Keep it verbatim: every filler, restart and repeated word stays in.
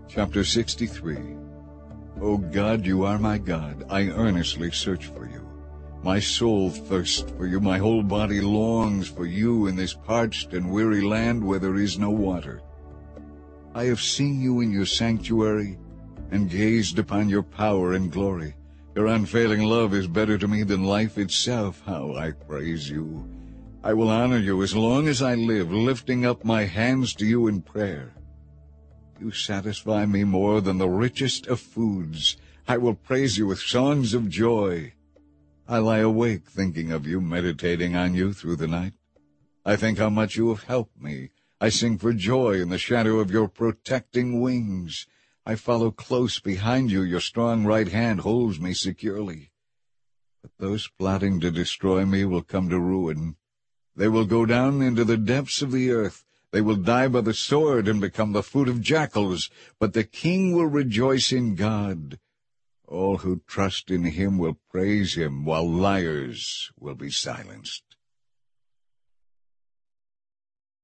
Chapter sixty-three. O God, you are my God. I earnestly search for you. My soul thirsts for you. My whole body longs for you in this parched and weary land where there is no water. I have seen you in your sanctuary and gazed upon your power and glory. Your unfailing love is better to me than life itself. How I praise you! I will honor you as long as I live, lifting up my hands to you in prayer. You satisfy me more than the richest of foods. I will praise you with songs of joy. I lie awake thinking of you, meditating on you through the night. I think how much you have helped me. I sing for joy in the shadow of your protecting wings. I follow close behind you. Your strong right hand holds me securely. But those plotting to destroy me will come to ruin. They will go down into the depths of the earth. They will die by the sword and become the food of jackals. But the king will rejoice in God. All who trust in him will praise him, while liars will be silenced.